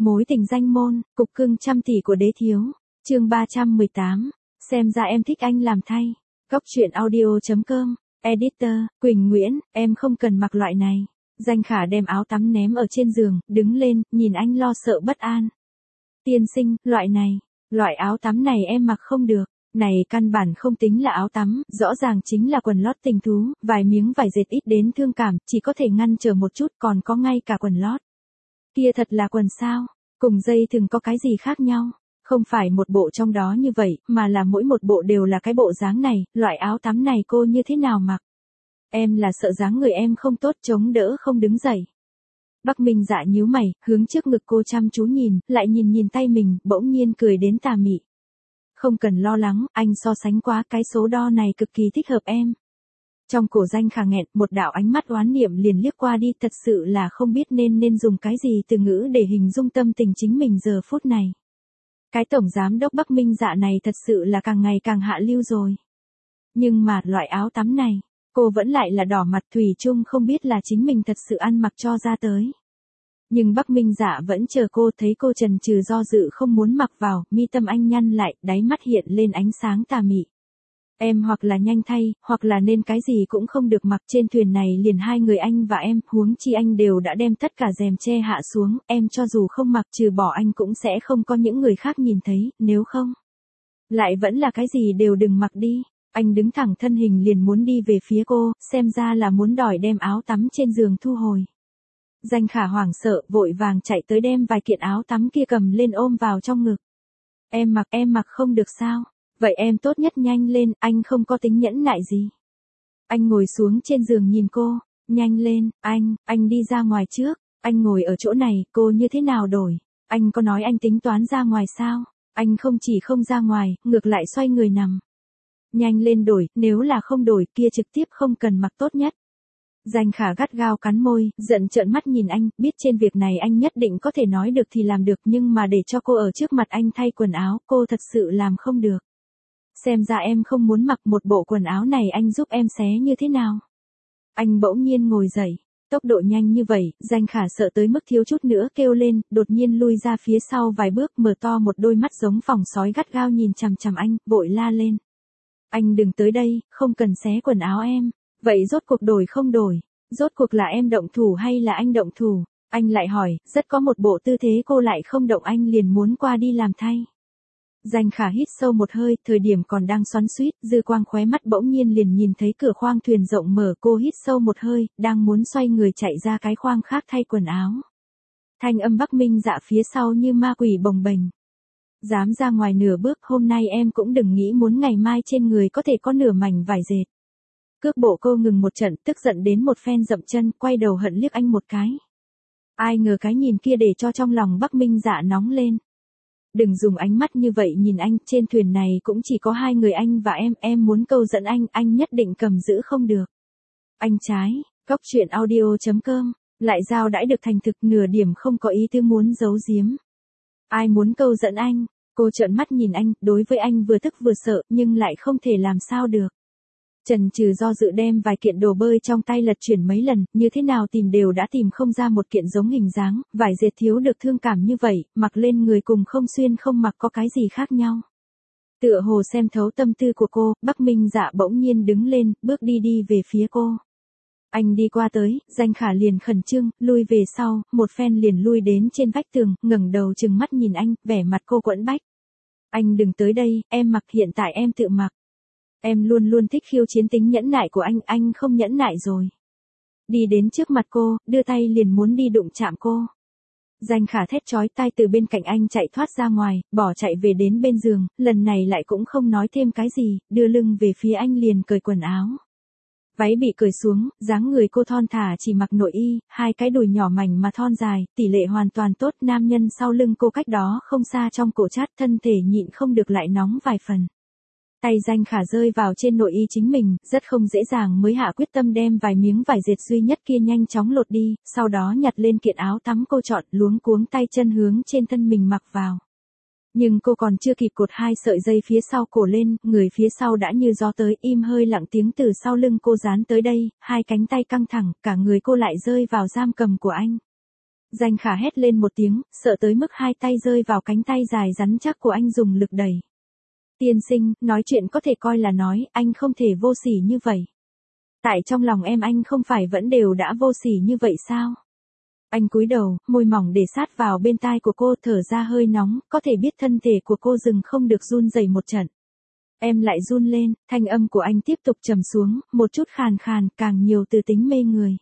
Mối tình danh môn, cục cưng trăm tỷ của đế thiếu. Chương 318. Xem ra em thích anh làm thay. Góc truyện audio.com. Editor, Quỳnh Nguyễn, em không cần mặc loại này. Danh Khả đem áo tắm ném ở trên giường, đứng lên, nhìn anh lo sợ bất an. Tiên sinh, loại áo tắm này em mặc không được. Này căn bản không tính là áo tắm, rõ ràng chính là quần lót tình thú, vài miếng vải dệt ít đến thương cảm, chỉ có thể ngăn trở một chút, còn có ngay cả quần lót. Kia thật là quần sao? Cùng dây thừng có cái gì khác nhau? Không phải một bộ trong đó như vậy, mà là mỗi một bộ đều là cái bộ dáng này, loại áo tắm này cô như thế nào mặc? Em là sợ dáng người em không tốt chống đỡ không đứng dậy. Bắc Minh Dạ nhíu mày, hướng trước ngực cô chăm chú nhìn, lại nhìn tay mình, bỗng nhiên cười đến tà mị. Không cần lo lắng, anh so sánh quá, cái số đo này cực kỳ thích hợp em. Trong cổ Danh Khả nghẹn, một đạo ánh mắt oán niệm liền liếc qua đi, thật sự là không biết nên dùng cái gì từ ngữ để hình dung tâm tình chính mình giờ phút này. Cái tổng giám đốc Bắc Minh Dạ này thật sự là càng ngày càng hạ lưu rồi. Nhưng mà, loại áo tắm này, cô vẫn lại là đỏ mặt thủy chung không biết là chính mình thật sự ăn mặc cho ra tới. Nhưng Bắc Minh Dạ vẫn chờ cô, thấy cô chần chừ do dự không muốn mặc vào, mi tâm anh nhăn lại, đáy mắt hiện lên ánh sáng tà mị. Em hoặc là nhanh thay, hoặc là nên cái gì cũng không được mặc, trên thuyền này liền hai người anh và em, huống chi anh đều đã đem tất cả rèm che hạ xuống, em cho dù không mặc trừ bỏ anh cũng sẽ không có những người khác nhìn thấy, nếu không. Lại vẫn là cái gì đều đừng mặc đi. Anh đứng thẳng thân hình liền muốn đi về phía cô, xem ra là muốn đòi đem áo tắm trên giường thu hồi. Danh Khả hoảng sợ, vội vàng chạy tới đem vài kiện áo tắm kia cầm lên ôm vào trong ngực. Em mặc không được sao? Vậy em tốt nhất nhanh lên, anh không có tính nhẫn nại gì. Anh ngồi xuống trên giường nhìn cô, nhanh lên, anh đi ra ngoài trước, anh ngồi ở chỗ này, cô như thế nào đổi? Anh có nói anh tính toán ra ngoài sao? Anh không chỉ không ra ngoài, ngược lại xoay người nằm. Nhanh lên đổi, nếu là không đổi kia trực tiếp không cần mặc tốt nhất. Danh Khả gắt gao cắn môi, giận trợn mắt nhìn anh, biết trên việc này anh nhất định có thể nói được thì làm được, nhưng mà để cho cô ở trước mặt anh thay quần áo, cô thật sự làm không được. Xem ra em không muốn mặc một bộ quần áo này, anh giúp em xé như thế nào? Anh bỗng nhiên ngồi dậy, tốc độ nhanh như vậy, Danh Khả sợ tới mức thiếu chút nữa kêu lên, đột nhiên lui ra phía sau vài bước, mở to một đôi mắt giống phòng sói gắt gao nhìn chằm chằm anh, vội la lên. Anh đừng tới đây, không cần xé quần áo em. Vậy rốt cuộc đổi không đổi? Rốt cuộc là em động thủ hay là anh động thủ? Anh lại hỏi, rất có một bộ tư thế cô lại không động, anh liền muốn qua đi làm thay. Danh Khả hít sâu một hơi, thời điểm còn đang xoắn xuýt, dư quang khóe mắt bỗng nhiên liền nhìn thấy cửa khoang thuyền rộng mở, cô hít sâu một hơi, đang muốn xoay người chạy ra cái khoang khác thay quần áo. Thanh âm Bắc Minh Dạ phía sau như ma quỷ bồng bềnh. Dám ra ngoài nửa bước, hôm nay em cũng đừng nghĩ muốn ngày mai trên người có thể có nửa mảnh vải dệt. Cước bộ cô ngừng một trận, tức giận đến một phen dậm chân, quay đầu hận liếc anh một cái. Ai ngờ cái nhìn kia để cho trong lòng Bắc Minh Dạ nóng lên. Đừng dùng ánh mắt như vậy nhìn anh, trên thuyền này cũng chỉ có hai người anh và em muốn câu dẫn anh nhất định cầm giữ không được. Anh trái, góc truyện audio.com, lại giao đãi được thành thực, nửa điểm không có ý tư muốn giấu giếm. Ai muốn câu dẫn anh? Cô trợn mắt nhìn anh, đối với anh vừa tức vừa sợ, nhưng lại không thể làm sao được. Chần chừ do dự đem vài kiện đồ bơi trong tay lật chuyển mấy lần, như thế nào tìm đều đã tìm không ra một kiện giống hình dáng, vải dệt thiếu được thương cảm như vậy, mặc lên người cùng không xuyên không mặc có cái gì khác nhau. Tựa hồ xem thấu tâm tư của cô, Bắc Minh Dạ bỗng nhiên đứng lên, bước đi về phía cô. Anh đi qua tới, Danh Khả liền khẩn trương, lui về sau, một phen liền lui đến trên vách tường, ngẩng đầu trừng mắt nhìn anh, vẻ mặt cô quẫn bách. Anh đừng tới đây, em mặc, hiện tại em tự mặc. Em luôn thích khiêu chiến tính nhẫn nại của anh không nhẫn nại rồi. Đi đến trước mặt cô, đưa tay liền muốn đi đụng chạm cô. Danh Khả thét chói tai từ bên cạnh anh chạy thoát ra ngoài, bỏ chạy về đến bên giường, lần này lại cũng không nói thêm cái gì, đưa lưng về phía anh liền cởi quần áo. Váy bị cởi xuống, dáng người cô thon thả chỉ mặc nội y, hai cái đùi nhỏ mảnh mà thon dài, tỷ lệ hoàn toàn tốt, nam nhân sau lưng cô cách đó không xa trong cổ chát, thân thể nhịn không được lại nóng vài phần. Tay Danh Khả rơi vào trên nội y chính mình, rất không dễ dàng mới hạ quyết tâm đem vài miếng vải dệt duy nhất kia nhanh chóng lột đi, sau đó nhặt lên kiện áo tắm cô chọn, luống cuống tay chân hướng trên thân mình mặc vào. Nhưng cô còn chưa kịp cột hai sợi dây phía sau cổ lên, người phía sau đã như gió tới, im hơi lặng tiếng từ sau lưng cô dán tới đây, hai cánh tay căng thẳng, cả người cô lại rơi vào giam cầm của anh. Danh Khả hét lên một tiếng, sợ tới mức hai tay rơi vào cánh tay dài rắn chắc của anh dùng lực đẩy. Tiên sinh, nói chuyện có thể coi là nói, anh không thể vô sỉ như vậy. Tại trong lòng em anh không phải vẫn đều đã vô sỉ như vậy sao? Anh cúi đầu, môi mỏng để sát vào bên tai của cô, thở ra hơi nóng, có thể biết thân thể của cô dừng không được run rẩy một trận. Em lại run lên, thanh âm của anh tiếp tục trầm xuống, một chút khàn khàn, càng nhiều từ tính mê người.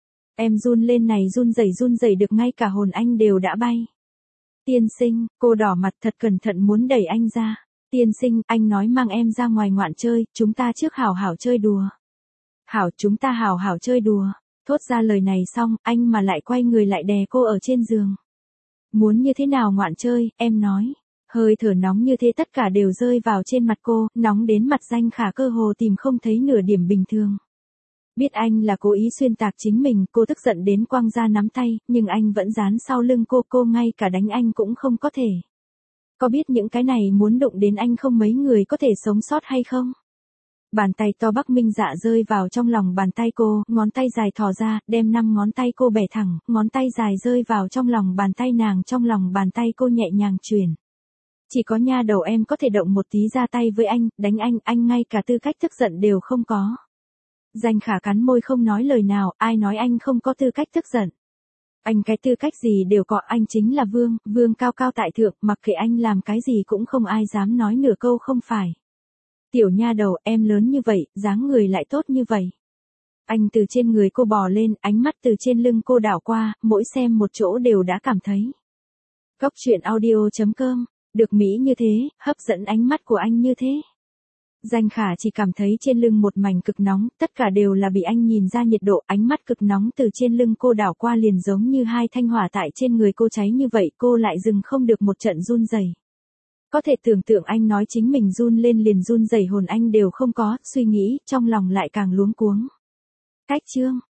Em run lên này run rẩy được ngay cả hồn anh đều đã bay. Tiên sinh, cô đỏ mặt thật cẩn thận muốn đẩy anh ra. Tiên sinh, anh nói mang em ra ngoài ngoạn chơi, chúng ta trước hảo hảo chơi đùa. Hảo, chúng ta hảo hảo chơi đùa. Thốt ra lời này xong, anh mà lại quay người lại đè cô ở trên giường. Muốn như thế nào ngoạn chơi, em nói. Hơi thở nóng như thế tất cả đều rơi vào trên mặt cô, nóng đến mặt Danh Khả cơ hồ tìm không thấy nửa điểm bình thường. Biết anh là cố ý xuyên tạc chính mình, cô tức giận đến quăng ra nắm tay, nhưng anh vẫn dán sau lưng cô ngay cả đánh anh cũng không có thể. Có biết những cái này muốn đụng đến anh không mấy người có thể sống sót hay không? Bàn tay to Bắc Minh Dạ rơi vào trong lòng bàn tay cô, ngón tay dài thò ra, đem 5 ngón tay cô bẻ thẳng, ngón tay dài rơi vào trong lòng bàn tay nàng, trong lòng bàn tay cô nhẹ nhàng chuyển. Chỉ có nha đầu em có thể động một tí ra tay với anh, đánh anh ngay cả tư cách tức giận đều không có. Danh Khả cắn môi không nói lời nào, ai nói anh không có tư cách tức giận. Anh cái tư cách gì đều có, anh chính là vương cao cao tại thượng, mặc kệ anh làm cái gì cũng không ai dám nói nửa câu không phải. Tiểu nha đầu, em lớn như vậy, dáng người lại tốt như vậy. Anh từ trên người cô bò lên, ánh mắt từ trên lưng cô đảo qua, mỗi xem một chỗ đều đã cảm thấy. Góc truyện audio.com, được Mỹ như thế, hấp dẫn ánh mắt của anh như thế. Danh Khả chỉ cảm thấy trên lưng một mảnh cực nóng, tất cả đều là bị anh nhìn ra nhiệt độ, ánh mắt cực nóng từ trên lưng cô đảo qua liền giống như hai thanh hỏa tại trên người cô cháy như vậy, cô lại dừng không được một trận run rẩy. Có thể tưởng tượng anh nói chính mình run lên liền run rẩy hồn anh đều không có, suy nghĩ, trong lòng lại càng luống cuống. Cách chương